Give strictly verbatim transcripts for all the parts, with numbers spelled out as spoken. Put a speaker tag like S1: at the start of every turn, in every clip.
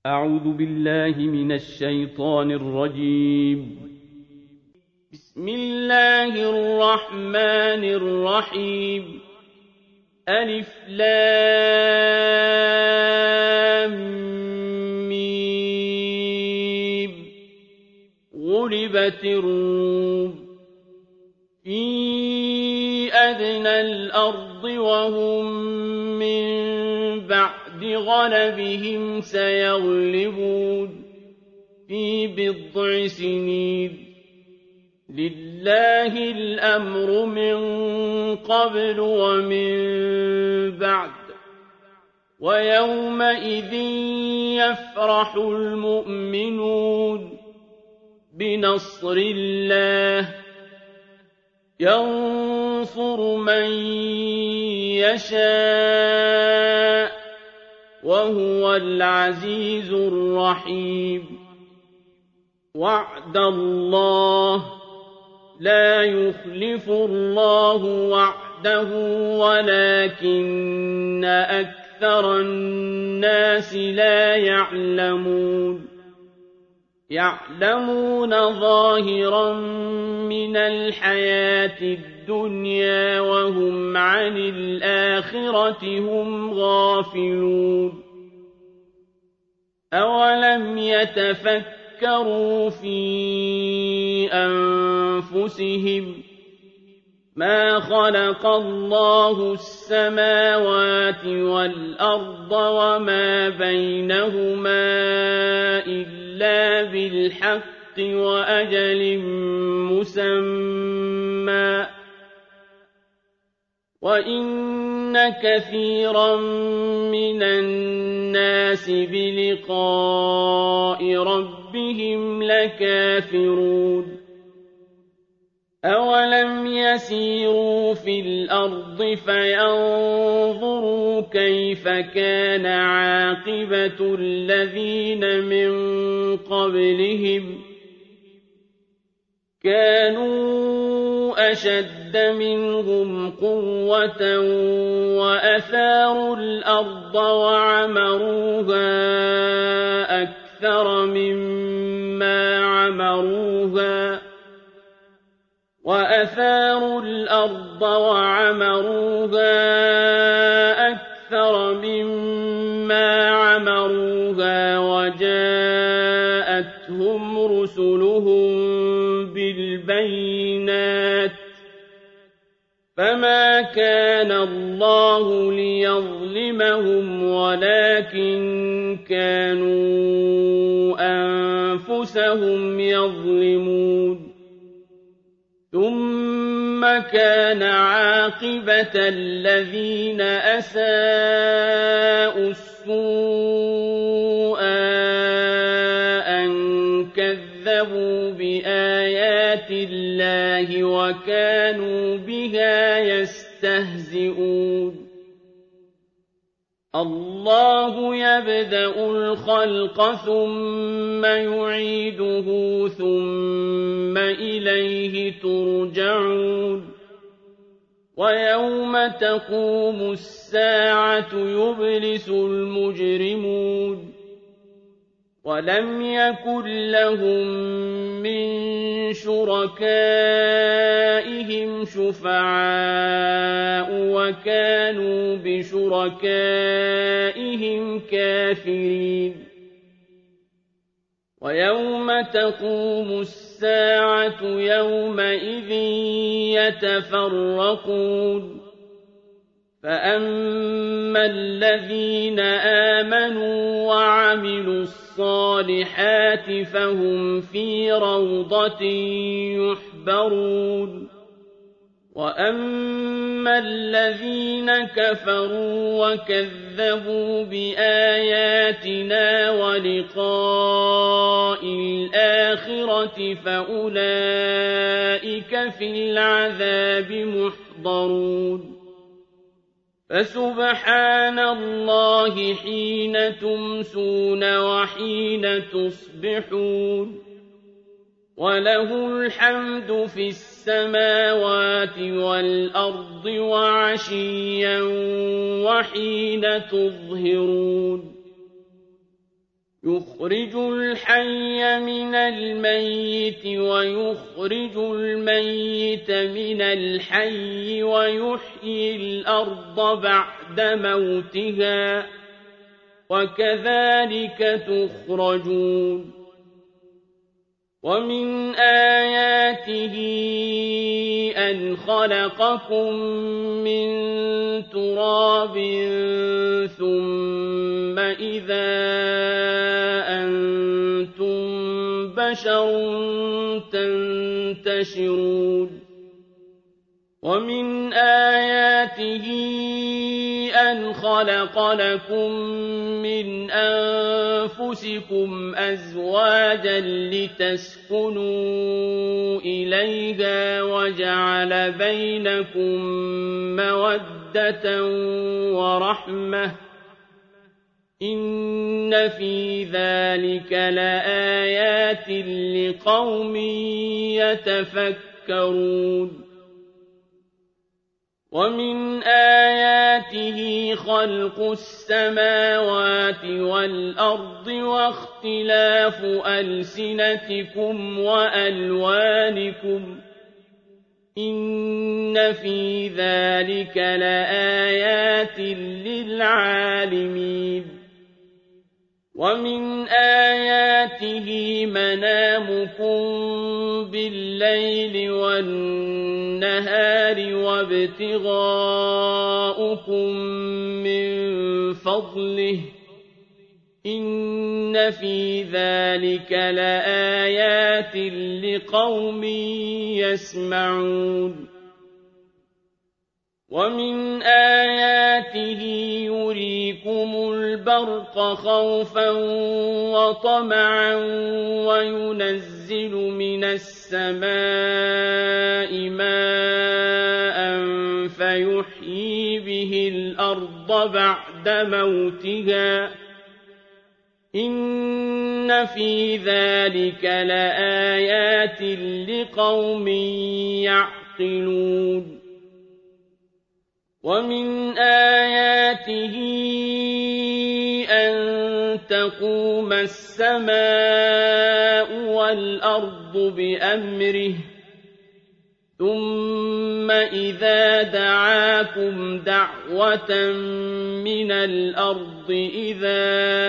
S1: أعوذ بالله من الشيطان الرجيم. بسم الله الرحمن الرحيم. ألف لام ميم. غلبت الروم في أدنى الأرض وهم من بعد غلبهم سيغلبون في بضع سنين. لله الأمر من قبل ومن بعد ويومئذ يفرح المؤمنون بنصر الله ينصر من يشاء وهو العزيز الرحيم. وعد الله لا يخلف الله وعده ولكن أكثر الناس لا يعلمون. يعلمون ظاهرا من الحياة الدنيا وهم عن الآخرة هم غافلون. أولم يتفكروا في أنفسهم ما خلق الله السماوات والأرض وما بينهما إلا بالحق وأجل مسمى وإن كثيرا من الناس بلقاء ربهم لكافرون. أولم يسيروا في الأرض فينظروا كيف كان عاقبة الذين من قبلهم كانوا أشد منهم قوة وأثاروا الأرض وعمروها أكثر مما عمروها وأثاروا الأرض وعمروها أكثر مما عمروها وجاءتهم رسلهم بالبينات فما كان الله ليظلمهم ولكن كانوا أنفسهم يظلمون. ثم كان عاقبة الذين أساءوا السوء أن كذبوا بآيات الله وكانوا بها يستهزئون. الله يبدأ الخلق ثم يعيده ثم إليه ترجعون. ويوم تقوم الساعة يبلس المجرمون ولم يكن لهم من شركائهم شفعاء وكانوا بشركائهم كافرين. ويوم تقوم الساعة يومئذ يتفرقون فأما الذين آمنوا وعملوا الصالحات فهم في روضة يحبرون. وأما الذين كفروا وكذبوا بآياتنا ولقاء الآخرة فأولئك في العذاب محضرون. فسبحان الله حين تمسون وحين تصبحون وله الحمد في السماوات والأرض وعشيا وحين تظهرون. يخرج الحي من الميت ويخرج الميت من الحي ويحيي الأرض بعد موتها وكذلك تخرجون ومن آياته أن خلقكم من تراب ثم إذا أنتم بشر تنتشرون ومن آياته أن خلق لكم من أنفسكم أزواجا لتسكنوا إليها وجعل بينكم مودة ورحمة إن في ذلك لآيات لقوم يتفكرون ومن آياته خلق السماوات والأرض واختلاف ألسنتكم وألوانكم إن في ذلك لآيات للعالمين ومن آياته منامكم بالليل والنهار وابتغاؤكم من فضله إن في ذلك لآيات لقوم يسمعون ومن آياته يريكم البرق خوفا وطمعا وينزل من السماء ماء فيحيي به الأرض بعد موتها إن في ذلك لآيات لقوم يعقلون ومن آياته أن تقوم السماء والأرض بأمره ثم إذا دعاكم دعوة من الأرض إذا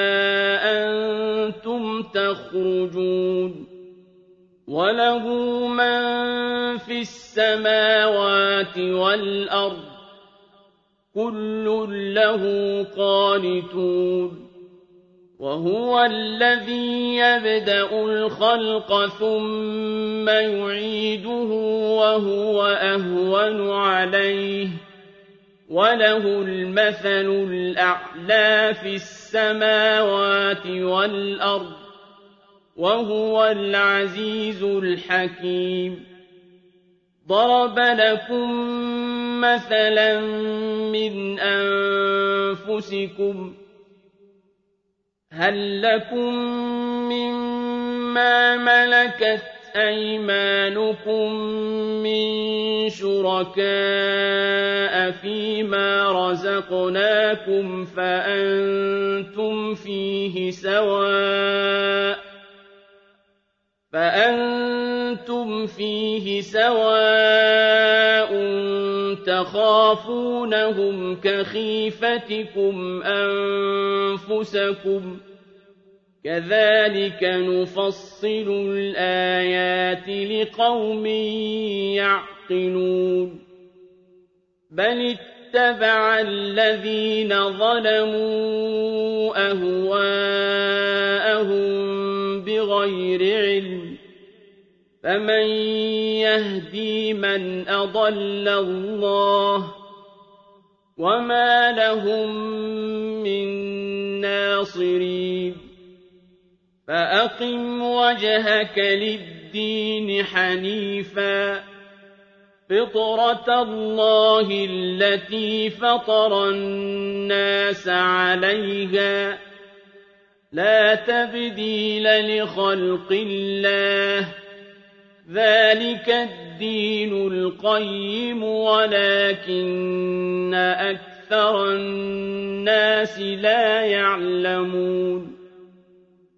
S1: أنتم تخرجون وله من في السماوات والأرض كل له قانتون وهو الذي يبدأ الخلق ثم يعيده وهو أهون عليه وله المثل الأعلى في السماوات والأرض وهو العزيز الحكيم ضرب لكم مثلا من أنفسكم هل لكم مما ملكت أيمانكم من شركاء فيما رزقناكم فأنتم فيه سواء فأنتم فيه سواء تخافونهم كخيفتكم أنفسكم كذلك نفصل الآيات لقوم يعقلون بل اتبع الذين ظلموا أهواءهم بغير علم فمن يهدي من أضل الله وما لهم من ناصرين فأقم وجهك للدين حنيفا فطرة الله التي فطر الناس عليها لا تبديل لخلق الله ذلك الدين القيم ولكن أكثر الناس لا يعلمون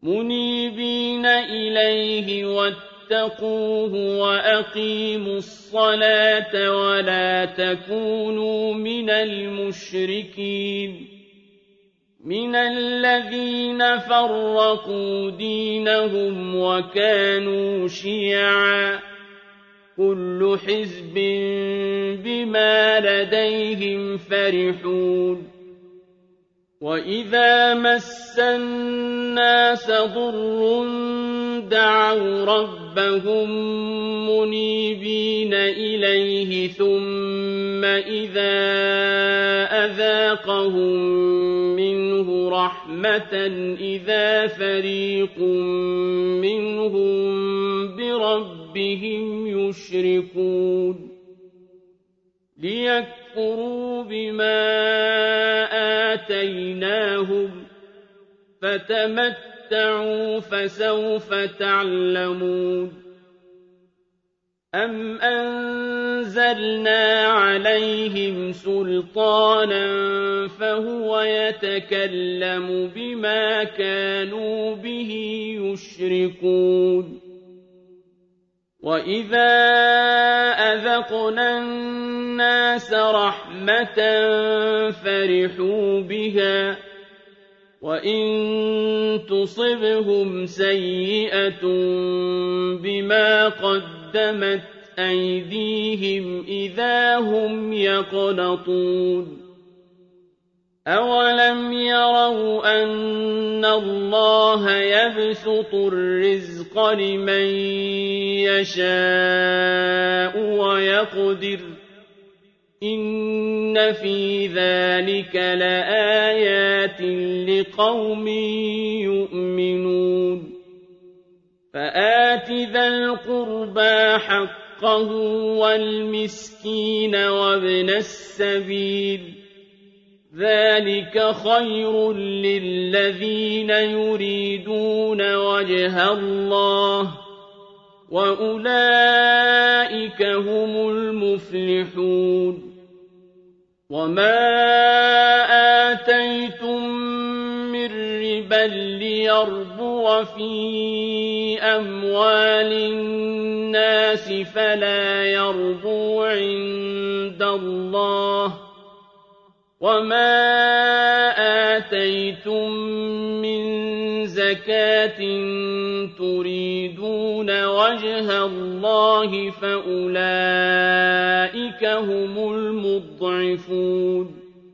S1: منيبين إليه واتقوه وأقيموا الصلاة ولا تكونوا من المشركين من الذين فرقوا دينهم وكانوا شيعا كل حزب بما لديهم فرحون وإذا مس الناس ضر دعوا ربهم منيبين إليه ثم إذا أذاقهم منه رحمة إذا فريق منهم بربهم يشركون ليكفروا بما آتيناهم فتمتعوا فسوف تعلمون أم أنزلنا عليهم سلطانا فهو يتكلم بما كانوا به يشركون وإذا أذقنا الناس رحمة فرحوا بها وإن تصبهم سيئة بما قدمت أيديهم إذا هم يقنطون أولم يروا أن الله يبسط الرزق لمن يشاء ويقدر إن في ذلك لآيات لقوم يؤمنون فآت ذا القربى حقه والمسكين وابن السبيل ذلك خير للذين يريدون وجه الله وأولئك هم المفلحون وما آتيتم من ربا ليربو في أموال الناس فلا يربو عند الله وما آتيتم من زكاة تريدون وجه الله فأولئك هم المضعفون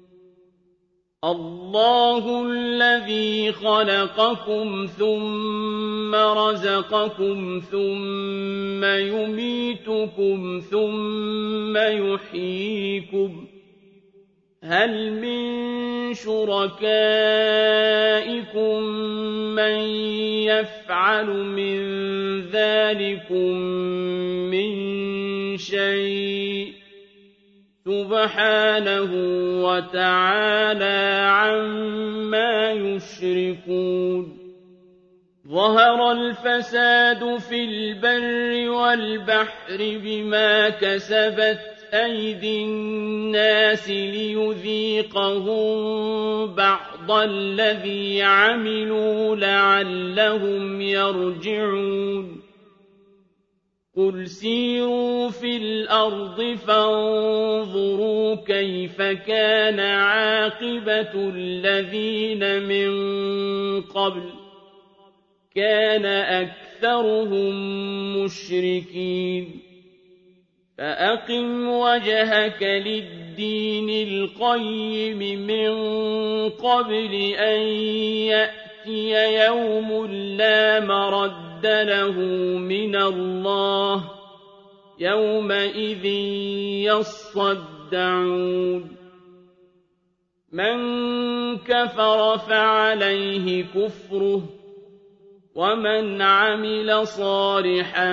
S1: الله الذي خلقكم ثم رزقكم ثم يميتكم ثم يحييكم هل من شركائكم من يفعل من ذلكم من شيء سبحانه وتعالى عما يشركون ظهر الفساد في البر والبحر بما كسبت أيدي الناس ليذيقهم بعض الذي عملوا لعلهم يرجعون قل سيروا في الأرض فانظروا كيف كان عاقبة الذين من قبل كان أكثرهم مشركين فأقم وجهك للدين القيم من قبل أن يأتي يوم لا مرد له من الله يومئذ يصدعون من كفر فعليه كفره ومن عمل صالحا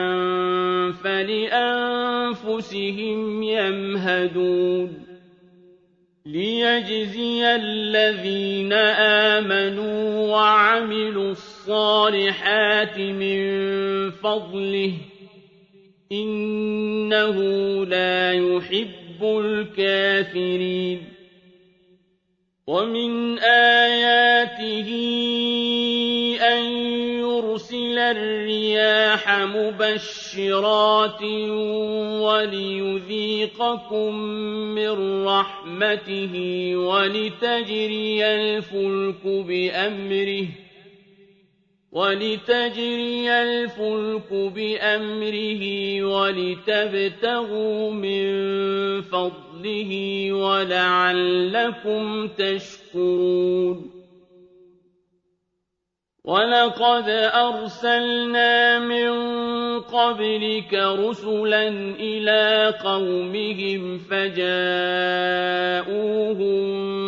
S1: فلأنفسهم يمهدون ليجزي الذين آمنوا وعملوا الصالحات من فضله إنه لا يحب الكافرين ومن آياته أن الرياح مبشرات وليذيقكم من رحمته ولتجري الفلك بأمره ولتجري الفلك بأمره ولتبتغوا من فضله ولعلكم تشكرون ولقد أرسلنا من قبلك رسلا إلى قومهم فجاءوهم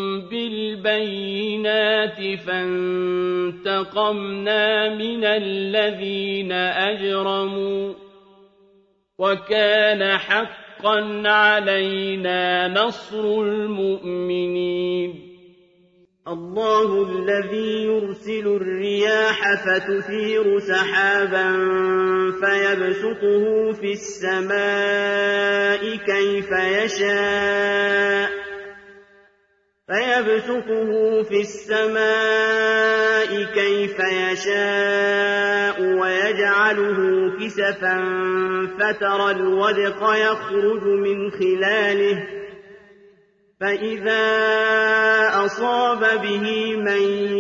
S1: بالبينات فانتقمنا من الذين أجرموا وكان حقا علينا نصر المؤمنين
S2: الله الذي يرسل الرياح فتثير سحابا فيبسطه في السماء كيف يشاء فيبسطه في السماء كيف يشاء ويجعله كسفا فترى الودق يخرج من خلاله فإذا أصاب به من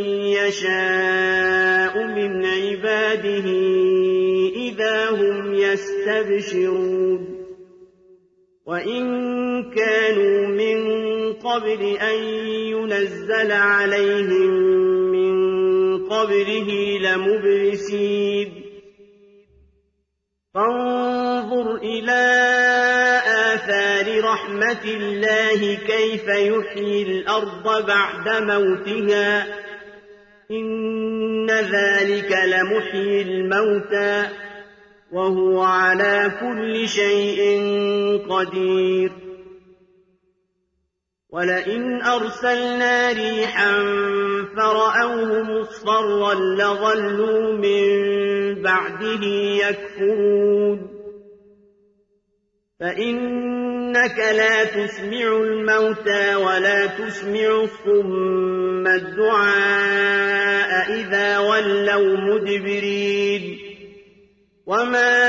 S2: يشاء من عباده إذا هم يستبشرون وإن كانوا من قبل أن ينزل عليهم من قبله لمبلسين فانظر إلى آثار رحمة الله كيف يحيي الأرض بعد موتها إن ذلك لمحيي الموتى وهو على كل شيء قدير ولئن أرسلنا ريحا فرأوه مصفرا لظلوا من بعده يكفرون فإنك لا تسمع الموتى ولا تسمع الصم الدعاء إذا ولوا مدبرين وما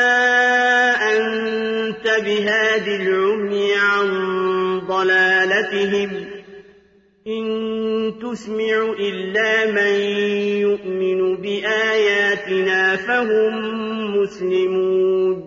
S2: أنت بهاد العمي عن ضلالتهم إن تسمع إلا من يؤمن بآياتنا فهم مسلمون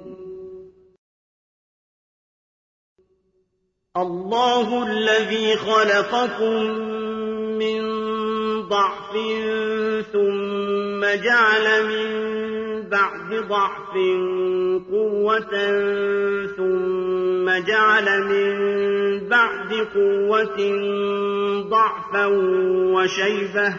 S2: الله الذي خلقكم من ضعف ثم جعل من بعد ضعف قوة ثم جعل من بعد قوة ضعفا وشيبة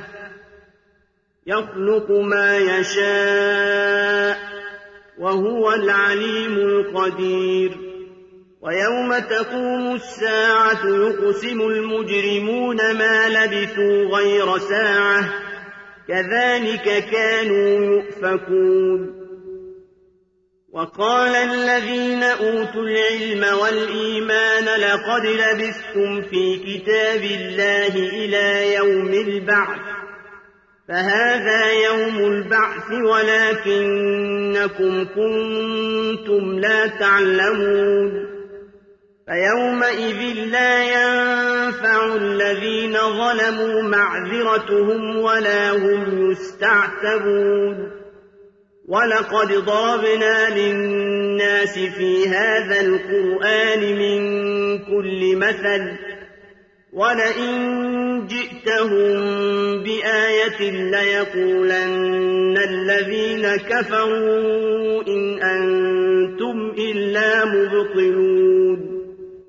S2: يخلق ما يشاء وهو العليم القدير ويوم تقوم الساعة يقسم المجرمون ما لبثوا غير ساعة كذلك كانوا يؤفكون وقال الذين أوتوا العلم والإيمان لقد لبثتم في كتاب الله إلى يوم البعث فهذا يوم البعث ولكنكم كنتم لا تعلمون فيومئذ لا ينفع الذين ظلموا معذرتهم ولا هم يستعتبون ولقد ضربنا للناس في هذا القرآن من كل مثل ولئن جئتهم بآية ليقولن الذين كفروا إن أنتم إلا مبطلون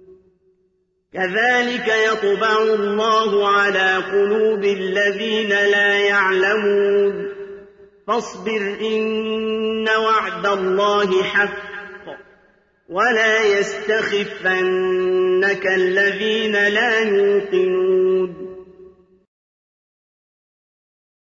S2: كذلك يطبع الله على قلوب الذين لا يعلمون فاصبر إن وعد الله حق ولا يستخفنك الذين لا يوقنون